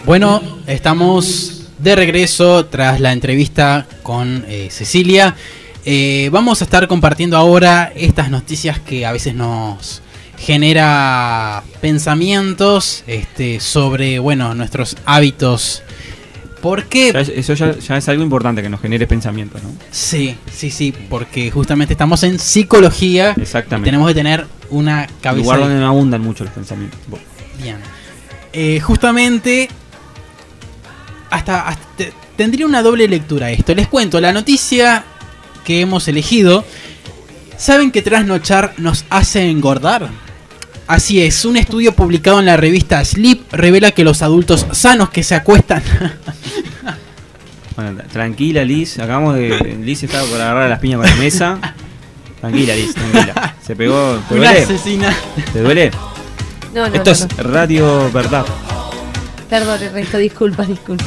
Bueno, estamos de regreso tras la entrevista con Cecilia. Vamos a estar compartiendo ahora estas noticias que a veces nos genera pensamientos sobre, bueno, nuestros hábitos. Porque eso ya es algo importante, que nos genere pensamientos, ¿no? Sí, porque justamente estamos en psicología. Exactamente. Y tenemos que tener una cabeza. Lugar donde no abundan mucho los pensamientos. Bien. Justamente hasta tendría una doble lectura esto. Les cuento la noticia que hemos elegido. ¿Saben que trasnochar nos hace engordar? Así es, un estudio publicado en la revista Sleep revela que los adultos sanos que se acuestan... Bueno, tranquila, Liz. Liz estaba por agarrar las piñas con la mesa. Tranquila, Liz, tranquila. Se pegó. ¿Te una duele? Asesina. ¿Te duele? No. Esto es Radio Verdad. Perdón, Ernesto, disculpas.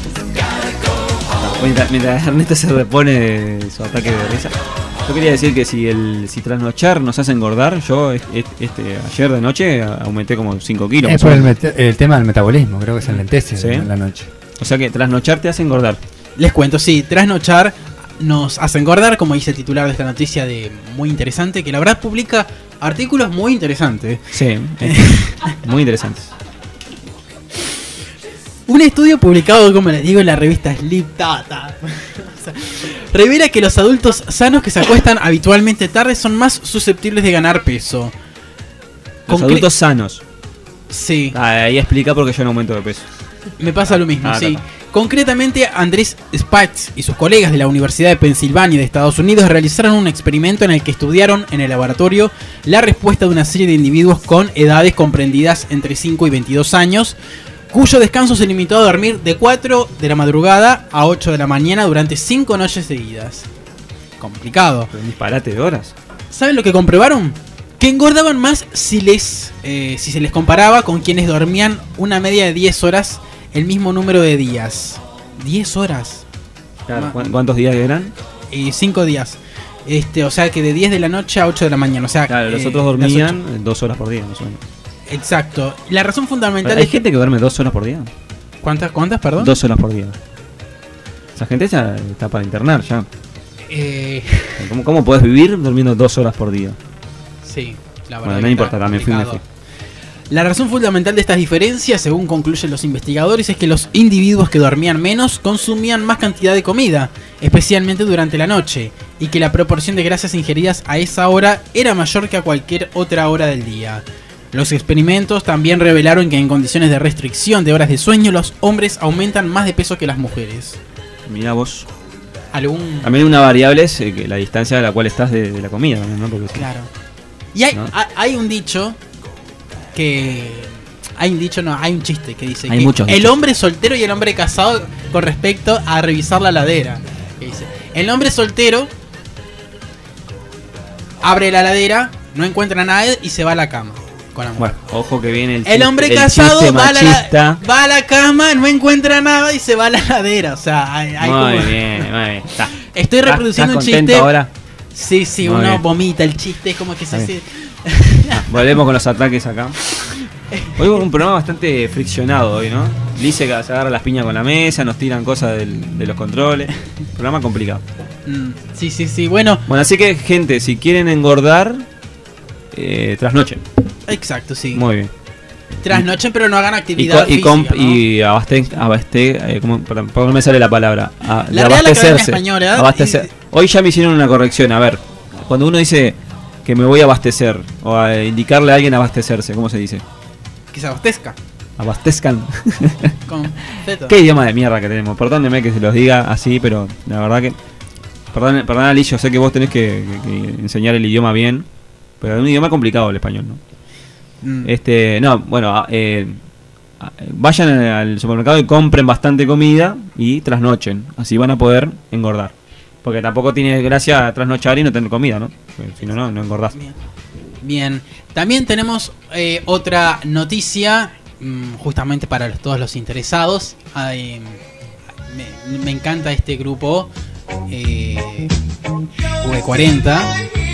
Mientras Ernesto se repone de su ataque de risa, yo quería decir que si trasnochar nos hace engordar, yo ayer de noche aumenté como 5 kilos. Es por el tema del metabolismo, creo que se enlentece, ¿sí?, en la noche. O sea que trasnochar te hace engordar. Les cuento, sí, trasnochar nos hace engordar, como dice el titular de esta noticia muy interesante, que la verdad publica artículos muy interesantes. Sí, muy interesantes. Un estudio publicado, como les digo, en la revista Sleep revela que los adultos sanos que se acuestan habitualmente tarde son más susceptibles de ganar peso. Los adultos sanos. Sí. Ahí explica por qué yo no aumento de peso. Me pasa lo mismo, sí. Claro. Concretamente, Andrés Spatz y sus colegas de la Universidad de Pensilvania de Estados Unidos realizaron un experimento en el que estudiaron en el laboratorio la respuesta de una serie de individuos con edades comprendidas entre 5 y 22 años, cuyo descanso se limitó a dormir de 4 de la madrugada a 8 de la mañana durante 5 noches seguidas. Complicado. Pero un disparate de horas. ¿Saben lo que comprobaron? Que engordaban más si se les comparaba con quienes dormían una media de 10 horas el mismo número de días. 10 horas. Claro, ¿cuántos días eran? 5 días. O sea que de 10 de la noche a 8 de la mañana. O sea, claro, los otros dormían 2 horas por día, más o menos. Exacto. La razón fundamental ¿Hay gente que duerme 2 horas por día? ¿Cuántas, perdón? 2 horas por día. Esa gente ya está para internar ya. ¿Cómo podés vivir durmiendo 2 horas por día? Sí, la verdad. Bueno, no importa, también fui. La razón fundamental de estas diferencias, según concluyen los investigadores, es que los individuos que dormían menos consumían más cantidad de comida, especialmente durante la noche, y que la proporción de grasas ingeridas a esa hora era mayor que a cualquier otra hora del día. Los experimentos también revelaron que en condiciones de restricción de horas de sueño, los hombres aumentan más de peso que las mujeres. Mirá vos. También una variable es que la distancia a la cual estás de la comida, ¿no? Porque claro. Y hay un dicho que... hay un chiste que dice que el hombre soltero y el hombre casado con respecto a revisar la heladera. Que dice, el hombre soltero abre la heladera, no encuentra nada y se va a la cama con la mujer. Bueno, ojo que viene el hombre casado va a la cama, no encuentra nada y se va a la heladera. O sea, hay muy bien. Estoy reproduciendo un chiste. Ahora? Sí, muy uno bien. Vomita el chiste, es como que se... Volvemos con los ataques acá. Hoy un programa bastante friccionado hoy, ¿no? Dice que se agarra las piñas con la mesa, nos tiran cosas de los controles. Programa complicado. Sí, bueno. Bueno, así que, gente, si quieren engordar, trasnochen. Exacto, sí. Muy bien. Trasnochen, pero no hagan actividad física, ¿no? Y perdón, no me sale la palabra. De abastecerse. Española, abastecer. Hoy ya me hicieron una corrección. A ver, cuando uno dice que me voy a abastecer, o a indicarle a alguien abastecerse, ¿cómo se dice? Que se abastezca. Abastezcan. Completo. Qué idioma de mierda que tenemos. Perdónenme que se los diga así, pero la verdad que... Perdón, Ali, yo sé que vos tenés que enseñar el idioma bien, pero es un idioma complicado el español, ¿no? Vayan al supermercado y compren bastante comida y trasnochen, así van a poder engordar, porque tampoco tiene gracia trasnochar y no tener comida, ¿no? Porque si no engordás. Bien. También tenemos otra noticia, justamente para todos los interesados. Me encanta este grupo V40.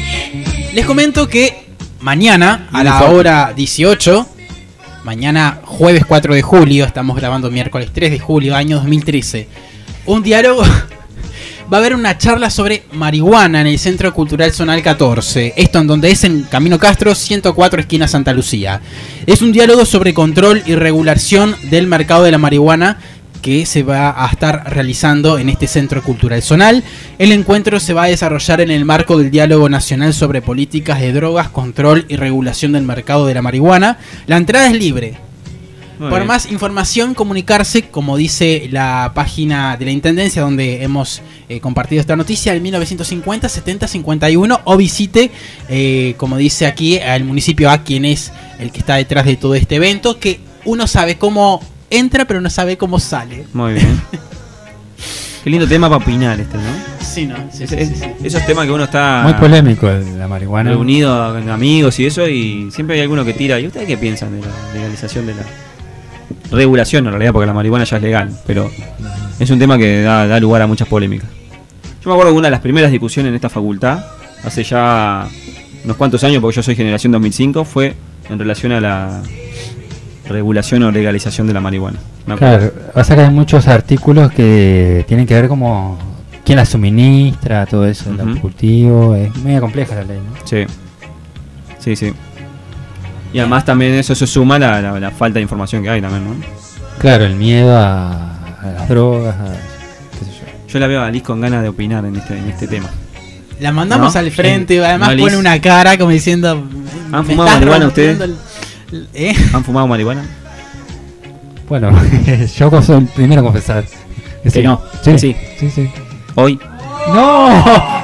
Les comento que mañana a la hora 18, mañana jueves 4 de julio, estamos grabando miércoles 3 de julio, año 2013. Un diálogo... Va a haber una charla sobre marihuana en el Centro Cultural Zonal 14. Esto en donde es en Camino Castro, 104 esquina Santa Lucía. Es un diálogo sobre control y regulación del mercado de la marihuana que se va a estar realizando en este Centro Cultural Zonal. El encuentro se va a desarrollar en el marco del Diálogo Nacional sobre Políticas de Drogas, Control y Regulación del Mercado de la Marihuana. La entrada es libre. Por más información, comunicarse, como dice la página de la Intendencia donde hemos compartido esta noticia, al 1950 70 51, o visite, como dice aquí, al municipio A, quien es el que está detrás de todo este evento, que uno sabe cómo entra pero no sabe cómo sale. Muy bien. Qué lindo tema para opinar este, ¿no? Sí, ¿no? Sí, sí. Esos temas que uno está... Muy polémico la marihuana. Reunido con amigos y eso, y siempre hay alguno que tira. ¿Y ustedes qué piensan de la legalización de la... regulación en realidad, porque la marihuana ya es legal, pero es un tema que da lugar a muchas polémicas. Yo me acuerdo de una de las primeras discusiones en esta facultad, hace ya unos cuantos años, porque yo soy generación 2005, fue en relación a la regulación o legalización de la marihuana. Claro, o sea que hay muchos artículos que tienen que ver como quién la suministra, todo eso, el cultivo, es medio compleja la ley, ¿no? Sí. Y además también eso se suma a la falta de información que hay también, ¿no? Claro, el miedo a las drogas, qué sé yo. Yo la veo a Liz con ganas de opinar en este tema. La mandamos al frente, además no, pone una cara como diciendo... ¿Han fumado marihuana ustedes? ¿Han fumado marihuana? Bueno, yo soy el primero a confesar. Que sí. No. Sí. ¿Hoy? No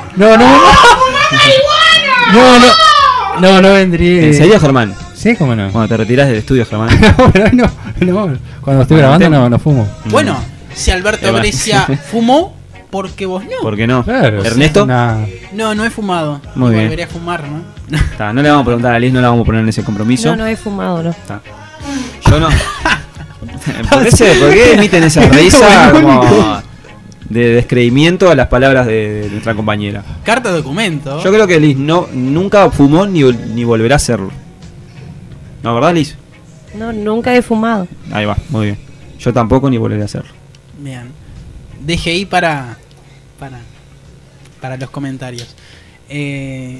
vendría. ¿En serio, Germán? Sí, cómo no. Cuando te retiras del estudio, Germán. no. Cuando estoy grabando no fumo. Bueno, si Alberto Brescia fumó, ¿por qué vos no? ¿Por qué no? Claro, ¿Ernesto? No he fumado. Muy bien. Volveré a fumar, ¿no? No le vamos a preguntar a Liz, no la vamos a poner en ese compromiso. No he fumado, no. Yo no. ¿Por qué emiten esa risa como de descreimiento a las palabras de nuestra compañera? Carta de documento. Yo creo que Liz nunca fumó ni volverá a hacerlo. ¿No, verdad, Liz? No, nunca he fumado. Ahí va, muy bien. Yo tampoco ni volveré a hacerlo. Bien. DGI para los comentarios. En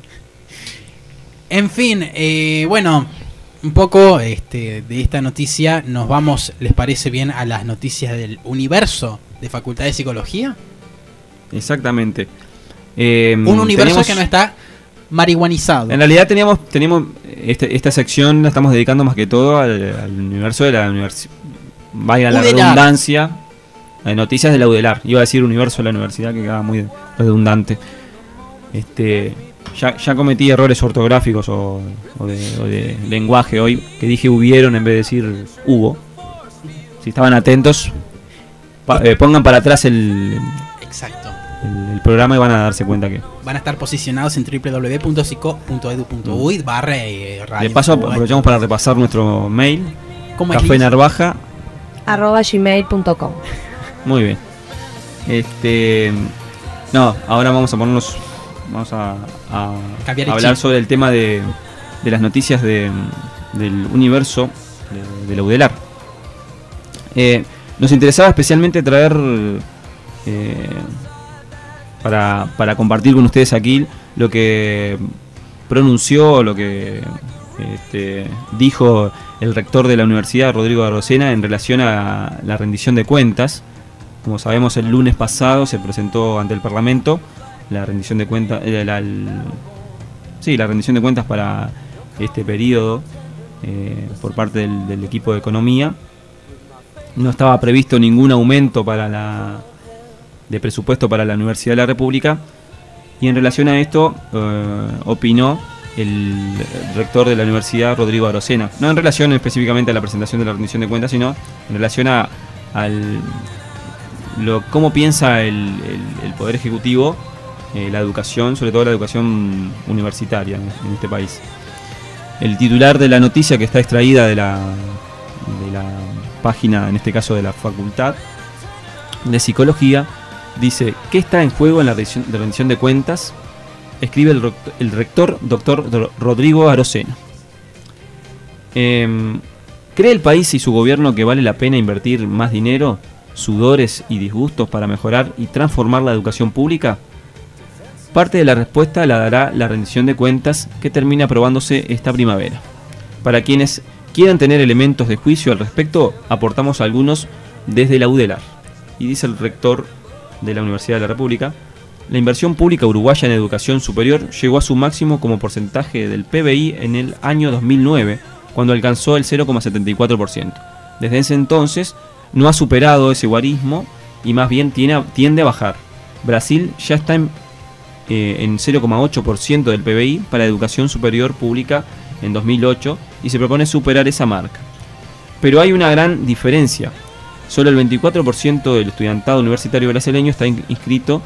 fin, bueno, un poco de esta noticia nos vamos, ¿les parece bien, a las noticias del universo de Facultad de Psicología? Exactamente. Un universo que no está marihuanizado. En realidad teníamos esta sección la estamos dedicando más que todo al universo de la universidad. Vaya la redundancia. Noticias de la UDELAR. Iba a decir universo de la universidad, que queda muy redundante. Ya cometí errores ortográficos o de lenguaje hoy, que dije hubieron en vez de decir hubo. Si estaban atentos, pongan para atrás Exacto. el programa y van a darse cuenta que van a estar posicionados en www.psico.edu.uy /radio. De paso aprovechamos para repasar nuestro mail, cafenarvaja@gmail.com. Muy bien. Ahora vamos a ponernos, vamos a hablar sobre el tema de las noticias del universo de la UDELAR. Nos interesaba especialmente traer para compartir con ustedes aquí lo que pronunció, lo que dijo el rector de la universidad, Rodrigo Arocena, en relación a la rendición de cuentas. Como sabemos, el lunes pasado se presentó ante el Parlamento la rendición de cuentas, la rendición de cuentas para este periodo por parte del equipo de Economía. No estaba previsto ningún aumento de presupuesto para la Universidad de la República, y en relación a esto opinó el rector de la universidad, Rodrigo Arocena, no en relación específicamente a la presentación de la rendición de cuentas, sino en relación a cómo piensa el Poder Ejecutivo la educación, sobre todo la educación universitaria en este país. El titular de la noticia, que está extraída de la página, en este caso de la Facultad de Psicología, dice: ¿qué está en juego en la rendición de cuentas? Escribe el rector, doctor Rodrigo Arocena. ¿Cree el país y su gobierno que vale la pena invertir más dinero, sudores y disgustos para mejorar y transformar la educación pública? Parte de la respuesta la dará la rendición de cuentas que termina aprobándose esta primavera. Para quienes quieran tener elementos de juicio al respecto, aportamos algunos desde la UDELAR. Y dice el rector de la Universidad de la República: la inversión pública uruguaya en educación superior llegó a su máximo como porcentaje del PBI en el año 2009, cuando alcanzó el 0,74%. Desde ese entonces no ha superado ese guarismo y más bien tiende a bajar. Brasil ya está en 0,8% del PBI para educación superior pública en 2008 y se propone superar esa marca. Pero hay una gran diferencia. Solo el 24% del estudiantado universitario brasileño está inscrito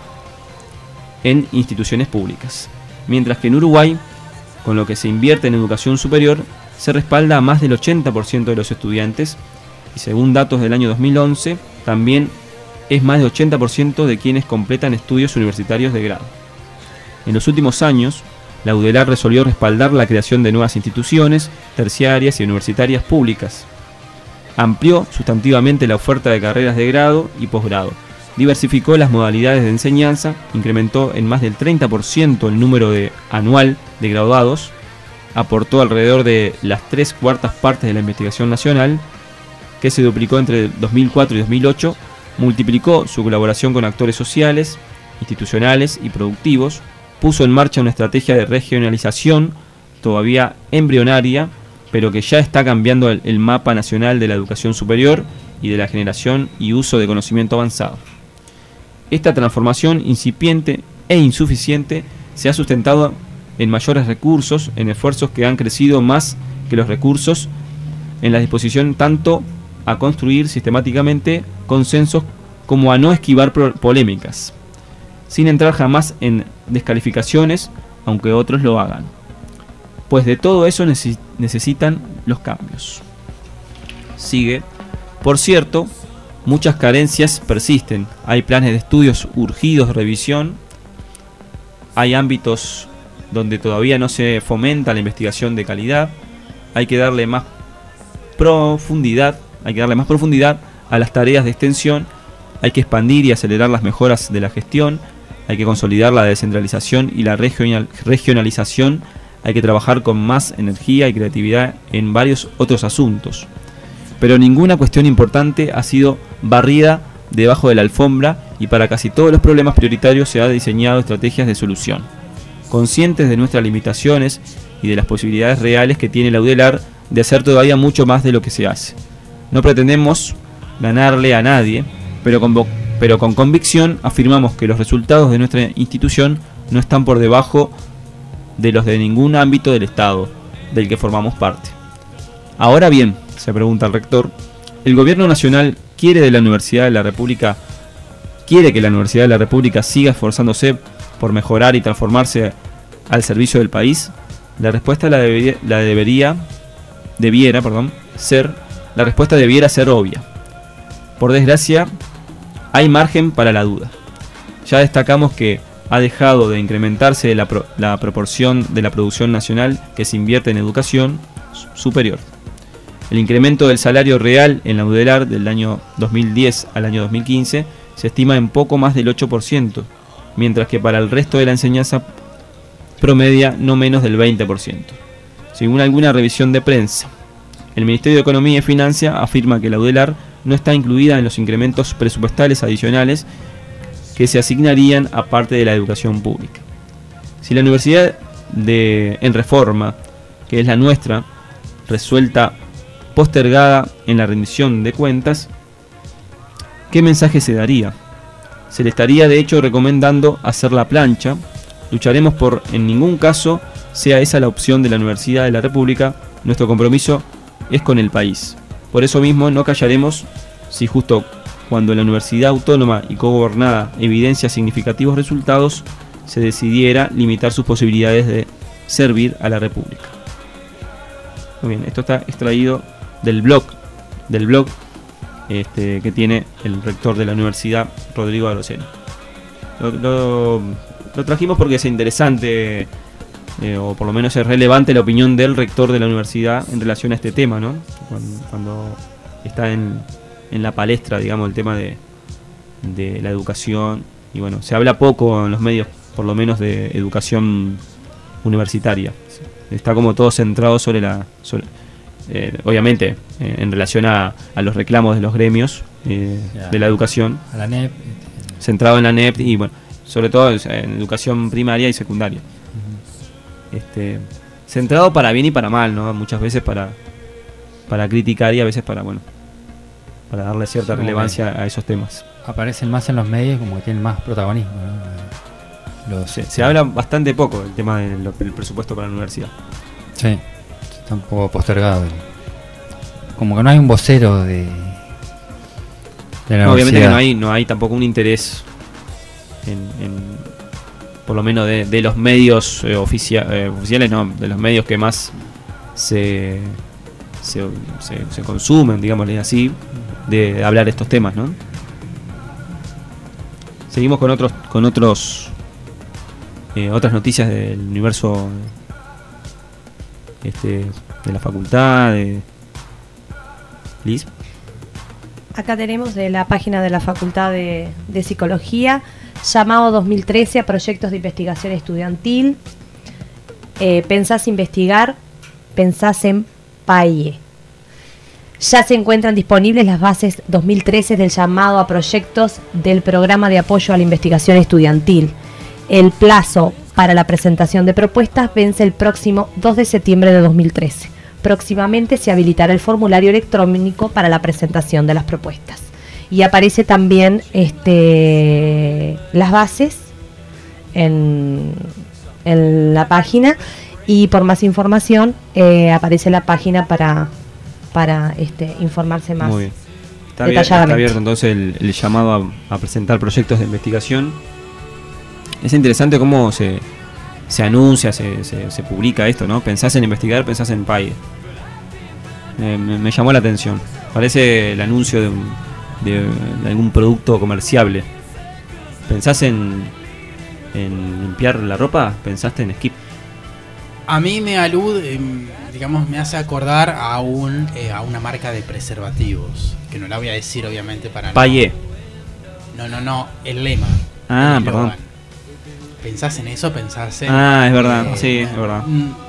en instituciones públicas, mientras que en Uruguay, con lo que se invierte en educación superior, se respalda a más del 80% de los estudiantes, y según datos del año 2011, también es más del 80% de quienes completan estudios universitarios de grado. En los últimos años, la UDELAR resolvió respaldar la creación de nuevas instituciones terciarias y universitarias públicas. Amplió sustantivamente la oferta de carreras de grado y posgrado, diversificó las modalidades de enseñanza, incrementó en más del 30% el número anual de graduados, aportó alrededor de las 3/4 partes de la investigación nacional, que se duplicó entre 2004 y 2008, multiplicó su colaboración con actores sociales, institucionales y productivos, puso en marcha una estrategia de regionalización todavía embrionaria, pero que ya está cambiando el mapa nacional de la educación superior y de la generación y uso de conocimiento avanzado. Esta transformación incipiente e insuficiente se ha sustentado en mayores recursos, en esfuerzos que han crecido más que los recursos, en la disposición tanto a construir sistemáticamente consensos como a no esquivar polémicas, sin entrar jamás en descalificaciones, aunque otros lo hagan. Pues de todo eso necesitan los cambios. Sigue. Por cierto, muchas carencias persisten. Hay planes de estudios urgidos de revisión. Hay ámbitos donde todavía no se fomenta la investigación de calidad. Hay que darle más profundidad a las tareas de extensión. Hay que expandir y acelerar las mejoras de la gestión. Hay que consolidar la descentralización y la regionalización. Hay que trabajar con más energía y creatividad en varios otros asuntos. Pero ninguna cuestión importante ha sido barrida debajo de la alfombra y para casi todos los problemas prioritarios se han diseñado estrategias de solución. Conscientes de nuestras limitaciones y de las posibilidades reales que tiene la UDELAR de hacer todavía mucho más de lo que se hace. No pretendemos ganarle a nadie, pero con convicción afirmamos que los resultados de nuestra institución no están por debajo de los de ningún ámbito del Estado del que formamos parte. Ahora bien, se pregunta el rector, ¿el gobierno nacional quiere que la Universidad de la República siga esforzándose por mejorar y transformarse al servicio del país? La respuesta debiera ser obvia. Por desgracia, hay margen para la duda. Ya destacamos que ha dejado de incrementarse la proporción de la producción nacional que se invierte en educación superior. El incremento del salario real en la UDELAR del año 2010 al año 2015 se estima en poco más del 8%, mientras que para el resto de la enseñanza promedia no menos del 20%. Según alguna revisión de prensa, el Ministerio de Economía y Finanzas afirma que la UDELAR no está incluida en los incrementos presupuestales adicionales que se asignarían a parte de la educación pública. Si la universidad en reforma, que es la nuestra, resuelta postergada en la rendición de cuentas, ¿qué mensaje se daría? Se le estaría de hecho recomendando hacer la plancha. Lucharemos por en ningún caso sea esa la opción de la Universidad de la República. Nuestro compromiso es con el país. Por eso mismo no callaremos si justo cuando la universidad autónoma y cogobernada evidencia significativos resultados, se decidiera limitar sus posibilidades de servir a la República. Muy bien, esto está extraído del blog que tiene el rector de la universidad, Rodrigo Arocena. Lo trajimos porque es interesante o por lo menos es relevante la opinión del rector de la universidad en relación a este tema, ¿no? Cuando está en la palestra, digamos, el tema de la educación, y bueno, se habla poco en los medios, por lo menos, de educación universitaria. Está como todo centrado sobre obviamente, en relación a los reclamos de los gremios de la educación, A la NEP. centrado en la NEP y bueno, sobre todo en educación primaria y secundaria. Centrado para bien y para mal, ¿no? Muchas veces para criticar y a veces para darle cierta Sí, relevancia a esos temas. Aparecen más en los medios, como que tienen más protagonismo, ¿no? Se habla bastante poco del tema del presupuesto para la universidad. Sí, está un poco postergado. Como que no hay un vocero de la No, obviamente universidad. que no hay tampoco un interés por lo menos de los medios oficiales, no, de los medios que más se consumen, digámosle así, de hablar de estos temas, ¿no? Seguimos con otras noticias del universo de la facultad de Liz. Acá tenemos de la página de la Facultad de Psicología, llamado 2013 a proyectos de investigación estudiantil. Pensás investigar, pensás en PAIE. Ya se encuentran disponibles las bases 2013 del llamado a proyectos del Programa de Apoyo a la Investigación Estudiantil. El plazo para la presentación de propuestas vence el próximo 2 de septiembre de 2013. Próximamente se habilitará el formulario electrónico para la presentación de las propuestas. Y aparece también las bases en la página, y por más información aparece la página para informarse más. Muy bien. Está detalladamente. abierto entonces el llamado a presentar proyectos de investigación. Es interesante cómo se anuncia, se publica esto, ¿no? Pensás en investigar, pensás en PAIE. Me llamó la atención. Parece el anuncio de algún producto comerciable. ¿Pensás en limpiar la ropa? ¿Pensaste en Skip? A mí me alude, digamos, me hace acordar a una marca de preservativos, que no la voy a decir obviamente para PAIE. No, el lema. Ah, el perdón. eslogan. ¿Pensás en eso? ¿Pensás en...? Ah, es verdad, sí, es verdad.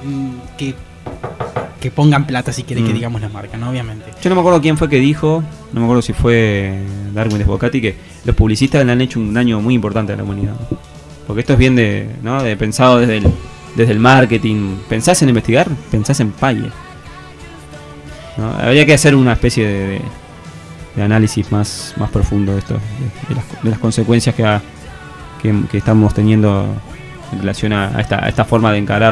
Que pongan plata si quiere que Mm. digamos la marca, ¿no? Obviamente. Yo no me acuerdo quién fue que dijo, no me acuerdo si fue Darwin Desbocati, que los publicistas le han hecho un daño muy importante a la humanidad. Porque esto es bien de pensado desde el marketing. ¿Pensás en investigar? Pensás en PAIE, ¿no? Habría que hacer una especie de análisis más profundo de esto, de las consecuencias que estamos teniendo en relación a esta forma de encarar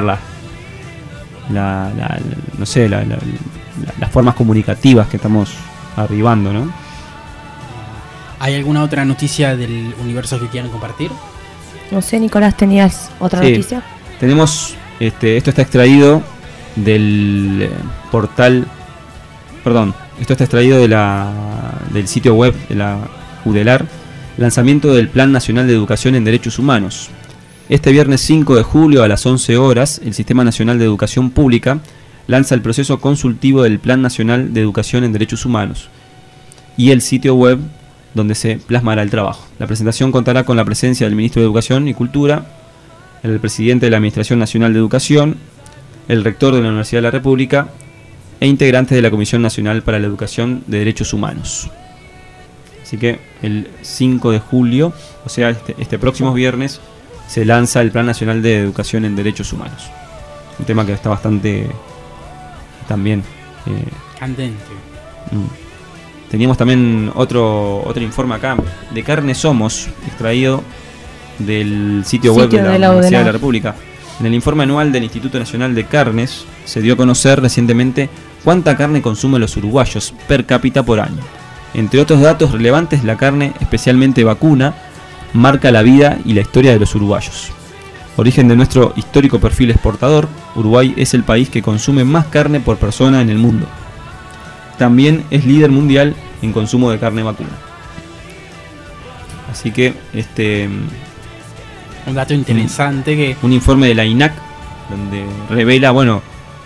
las formas comunicativas que estamos arribando, ¿no? ¿Hay alguna otra noticia del universo que quieran compartir? No sé, Nicolás, ¿tenías otra Sí. noticia? Tenemos, esto está extraído del portal, perdón, esto está extraído del sitio web de la UDELAR, lanzamiento del Plan Nacional de Educación en Derechos Humanos. Este viernes 5 de julio a las 11 horas, el Sistema Nacional de Educación Pública lanza el proceso consultivo del Plan Nacional de Educación en Derechos Humanos y el sitio web donde se plasmará el trabajo. La presentación contará con la presencia del Ministro de Educación y Cultura, el presidente de la Administración Nacional de Educación, el rector de la Universidad de la República e integrantes de la Comisión Nacional para la Educación de Derechos Humanos. Así que el 5 de julio, o sea, este próximo viernes, se lanza el Plan Nacional de Educación en Derechos Humanos. Un tema que está bastante también Candente. Teníamos también otro informe acá de Carne Somos, extraído del sitio web de la Universidad de la República. En el informe anual del Instituto Nacional de Carnes se dio a conocer recientemente cuánta carne consumen los uruguayos per cápita por año. Entre otros datos relevantes, la carne, especialmente vacuna, marca la vida y la historia de los uruguayos. Origen de nuestro histórico perfil exportador, Uruguay es el país que consume más carne por persona en el mundo. También es líder mundial en consumo de carne vacuna. Así que Un dato interesante que... un informe de la INAC donde revela, bueno,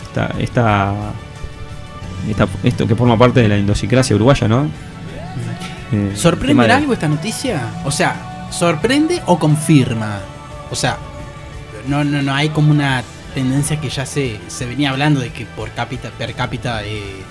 esto que forma parte de la idiosincrasia uruguaya, ¿no? ¿Sorprende algo esta noticia? O sea, ¿sorprende o confirma? O sea, no hay como una tendencia que ya se venía hablando de que per cápita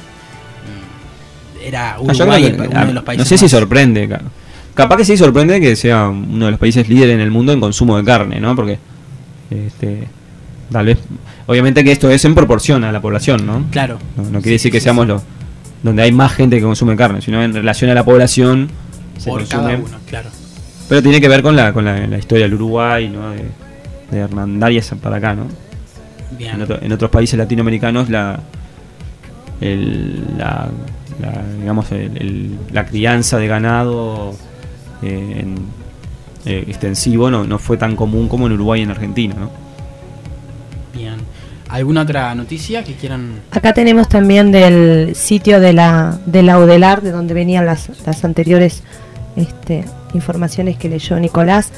era Uruguay uno de los países. No sé si sorprende, capaz que sí sorprende que sea uno de los países líderes en el mundo en consumo de carne, ¿no? Porque tal vez, obviamente que esto es en proporción a la población, ¿no? Claro. No quiere decir que seamos los donde hay más gente que consume carne, sino en relación a la población se por consume, cada uno, claro. Pero tiene que ver con la historia del Uruguay, ¿no? De Hernandarias para acá, ¿no? Bien. En otros países latinoamericanos la crianza de ganado extensivo no fue tan común como en Uruguay y en Argentina, ¿no? Bien. ¿Alguna otra noticia que quieran? Acá tenemos también del sitio de la UDELAR, de donde venían las anteriores informaciones que leyó Nicolás.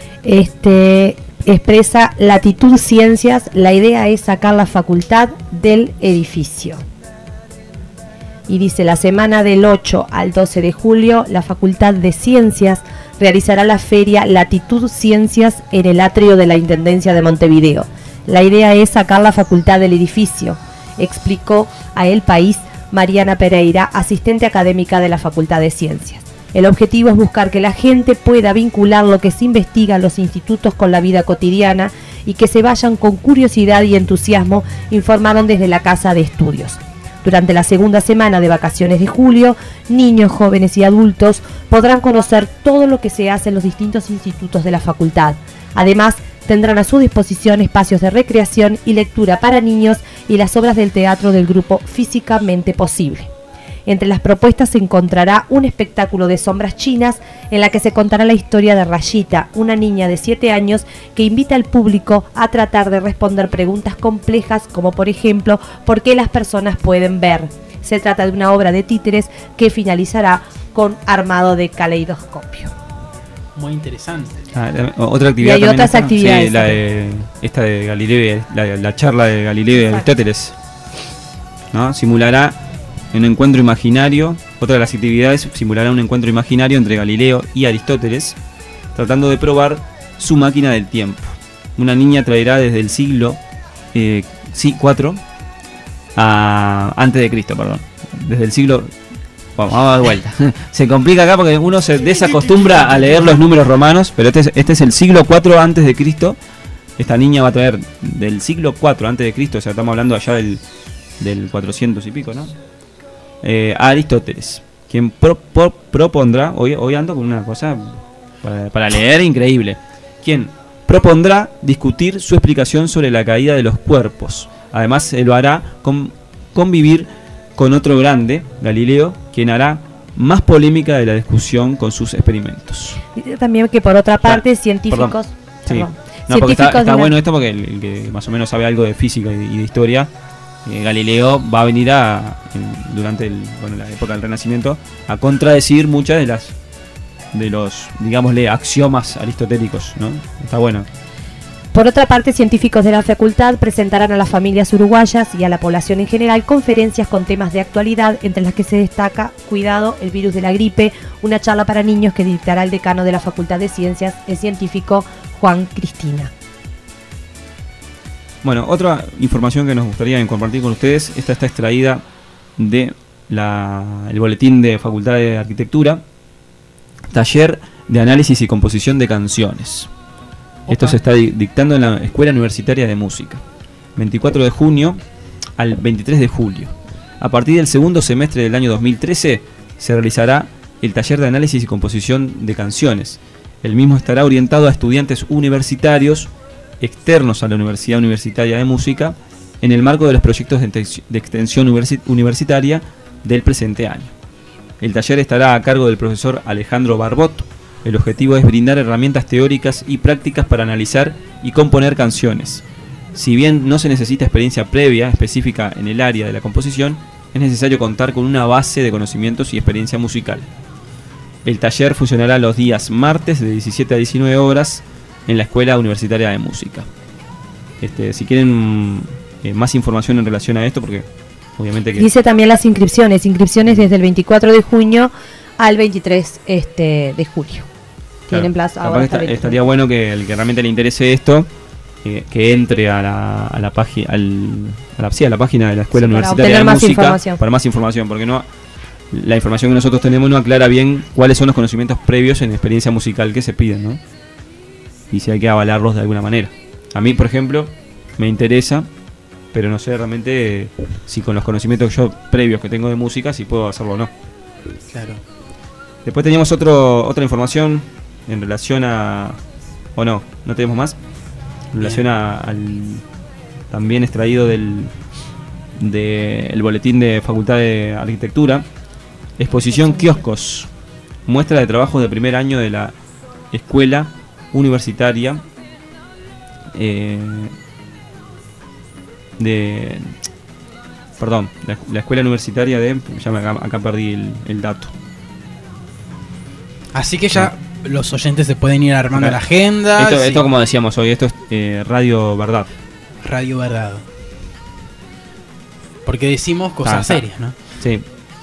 Expresa Latitud Ciencias, la idea es sacar la facultad del edificio. Y dice, la semana del 8 al 12 de julio, la Facultad de Ciencias realizará la feria Latitud Ciencias en el atrio de la Intendencia de Montevideo. La idea es sacar la facultad del edificio, explicó a El País Mariana Pereira, asistente académica de la Facultad de Ciencias. El objetivo es buscar que la gente pueda vincular lo que se investiga en los institutos con la vida cotidiana y que se vayan con curiosidad y entusiasmo, informaron desde la Casa de Estudios. Durante la segunda semana de vacaciones de julio, niños, jóvenes y adultos podrán conocer todo lo que se hace en los distintos institutos de la facultad. Además, tendrán a su disposición espacios de recreación y lectura para niños y las obras del teatro del grupo Físicamente Posible. Entre las propuestas se encontrará un espectáculo de sombras chinas en la que se contará la historia de Rayita, una niña de 7 años que invita al público a tratar de responder preguntas complejas como por ejemplo, ¿por qué las personas pueden ver? Se trata de una obra de títeres que finalizará con armado de caleidoscopio. Muy interesante. Otra actividad y hay otras actividades. Sí, esta de Galileo, la charla de Galileo y Aristóteles, ¿no? Simulará un encuentro imaginario. Otra de las actividades simulará un encuentro imaginario entre Galileo y Aristóteles, tratando de probar su máquina del tiempo. Una niña traerá desde el siglo 4 antes de Cristo, perdón. Desde el siglo... Vamos de vuelta. Se complica acá porque uno se desacostumbra a leer los números romanos, pero este es el siglo 4 antes de Cristo. Esta niña va a traer del siglo 4 antes de Cristo, o sea, estamos hablando allá del 400 y pico, ¿no? A Aristóteles, quien propondrá, hoy ando con una cosa para leer increíble, quien propondrá discutir su explicación sobre la caída de los cuerpos. Además se lo hará convivir con otro grande, Galileo, quien hará más polémica de la discusión con sus experimentos. Dice también que por otra parte científicos... Sí. No, porque está bueno esto porque el que más o menos sabe algo de física y de historia, Galileo va a venir durante la época del Renacimiento a contradecir muchas de los, digámosle, axiomas aristotélicos, ¿no? Está bueno. Por otra parte, científicos de la facultad presentarán a las familias uruguayas y a la población en general conferencias con temas de actualidad, entre las que se destaca Cuidado, el virus de la gripe, una charla para niños que dictará el decano de la Facultad de Ciencias, el científico Juan Cristina. Bueno, otra información que nos gustaría compartir con ustedes, esta está extraída de el boletín de Facultad de Arquitectura, taller de análisis y composición de canciones. Esto se está dictando en la Escuela Universitaria de Música, 24 de junio al 23 de julio. A partir del segundo semestre del año 2013 se realizará el taller de análisis y composición de canciones. El mismo estará orientado a estudiantes universitarios externos a la Universidad Universitaria de Música en el marco de los proyectos de extensión universitaria del presente año. El taller estará a cargo del profesor Alejandro Barbot. El objetivo es brindar herramientas teóricas y prácticas para analizar y componer canciones. Si bien no se necesita experiencia previa específica en el área de la composición, es necesario contar con una base de conocimientos y experiencia musical. El taller funcionará los días martes de 17 a 19 horas en la Escuela Universitaria de Música. si quieren más información en relación a esto, porque obviamente que... Dice también las inscripciones desde el 24 de junio al 23 de julio. Tienen plazo ahora hasta el estaría bueno que el que realmente le interese esto, que entre a la página a la página de la Escuela Universitaria de Música para más información, porque no la información que nosotros tenemos no aclara bien cuáles son los conocimientos previos en experiencia musical que se piden, ¿no? Y si hay que avalarlos de alguna manera. A mí, por ejemplo, me interesa, pero no sé realmente si con los conocimientos yo previos que tengo de música, si puedo hacerlo o no. Claro. Después teníamos otra información en relación a... ¿O no? ¿No tenemos más? En relación al también extraído del boletín de Facultad de Arquitectura. Exposición Kioscos. Muestra de trabajos de primer año de la Escuela Universitaria la Escuela Universitaria de... acá perdí el dato. Así que ya los oyentes se pueden ir armando la agenda. Esto como decíamos hoy, esto es Radio Verdad. Radio Verdad. Porque decimos cosas serias, ¿no? Sí.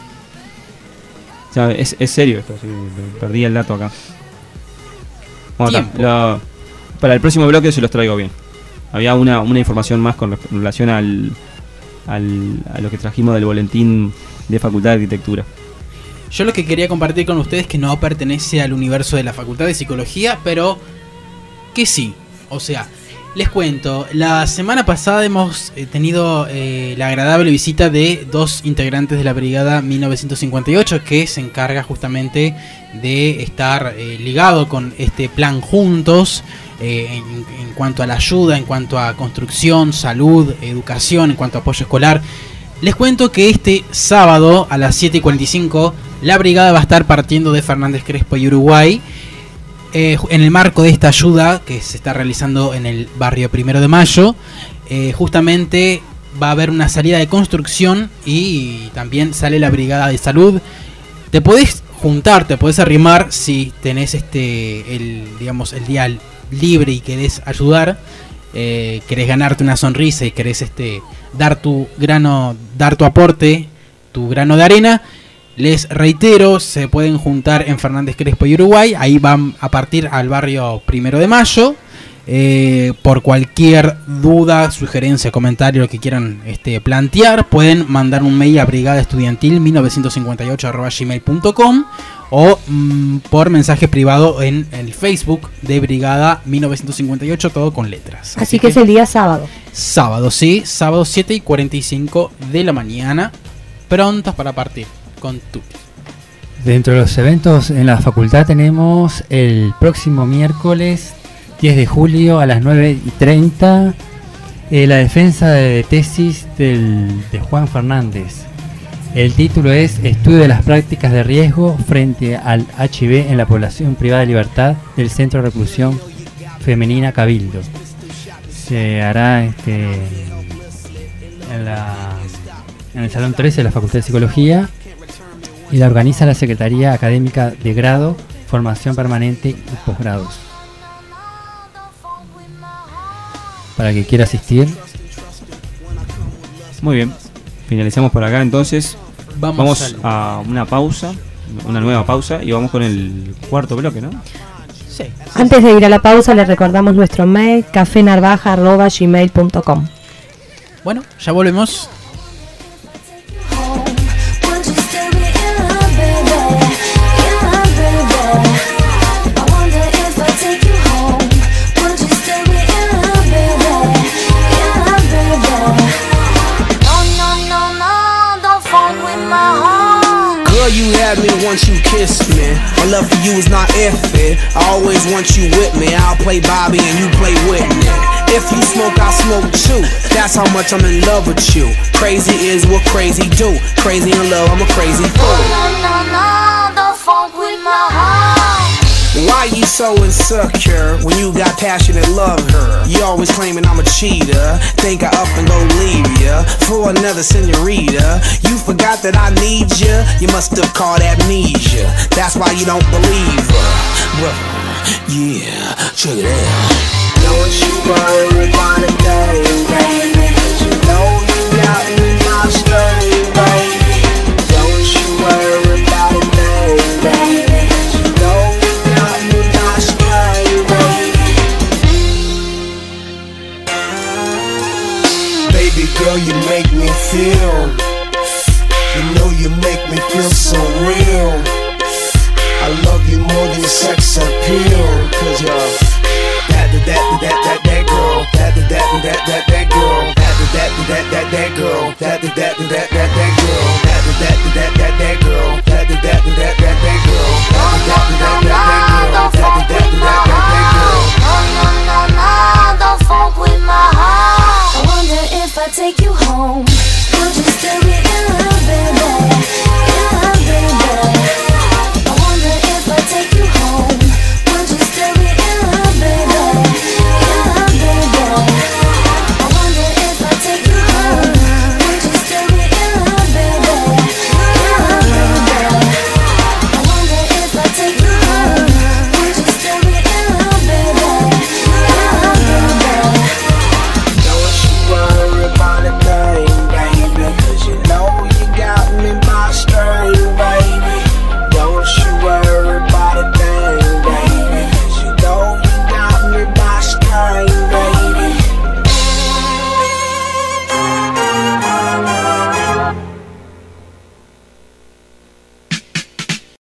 O sea, es serio esto, sí, perdí el dato acá. Bueno, para el próximo bloque se los traigo bien. Había una información más con relación a lo que trajimos del boletín de Facultad de Arquitectura. Yo lo que quería compartir con ustedes que no pertenece al universo de la Facultad de Psicología, pero que sí. O sea, les cuento, la semana pasada hemos tenido la agradable visita de 2 integrantes de la Brigada 1958 que se encarga justamente de estar ligado con este plan Juntos en cuanto a la ayuda, en cuanto a construcción, salud, educación, en cuanto a apoyo escolar. Les cuento que este sábado a las 7:45 la brigada va a estar partiendo de Fernández Crespo y Uruguay en el marco de esta ayuda que se está realizando en el barrio 1 de Mayo. Justamente va a haber una salida de construcción y también sale la brigada de salud. Te podés juntar, te podés arrimar si tenés el día libre y querés ayudar, querés ganarte una sonrisa y querés dar tu aporte, tu grano de arena. Les reitero, se pueden juntar en Fernández Crespo y Uruguay. Ahí van a partir al barrio 1 de Mayo. Por cualquier duda, sugerencia, comentario, lo que quieran plantear, pueden mandar un mail a brigadeestudiantil1958@gmail.com o por mensaje privado en el Facebook de Brigada 1958, todo con letras. Así que es el día sábado. Sábado, sí, sábado 7:45 de la mañana, prontos para partir con Tuti. Dentro de los eventos en la facultad tenemos el próximo miércoles 10 de julio a las 9:30 la defensa de tesis de Juan Fernández. El título es Estudio de las prácticas de riesgo frente al HIV en la población privada de libertad del Centro de Reclusión Femenina Cabildo. Se hará en el Salón 13 de la Facultad de Psicología y la organiza la Secretaría Académica de Grado, Formación Permanente y Posgrados. Para el que quiera asistir. Muy bien, finalizamos por acá entonces. Vamos a una pausa, una nueva pausa, y vamos con el cuarto bloque, ¿no? Sí. Antes de ir a la pausa les recordamos nuestro mail cafenarvaja@gmail.com. Bueno, ya volvemos. You had me once you kissed me. My love for you is not if it. I always want you with me. I'll play Bobby and you play Whitney. If you smoke, I smoke too. That's how much I'm in love with you. Crazy is what crazy do. Crazy in love, I'm a crazy fool. No, don't fuck with my heart. Why you so insecure when you got passion and love her? You always claiming I'm a cheater. Think I up and go leave ya for another senorita. You forgot that I need ya. You must have caught amnesia. That's why you don't believe her. Well, yeah, check it out. Don't you worry about a day. Girl, you make me feel. You know you make me feel so real. I love you more than sex appeal. 'Cause you're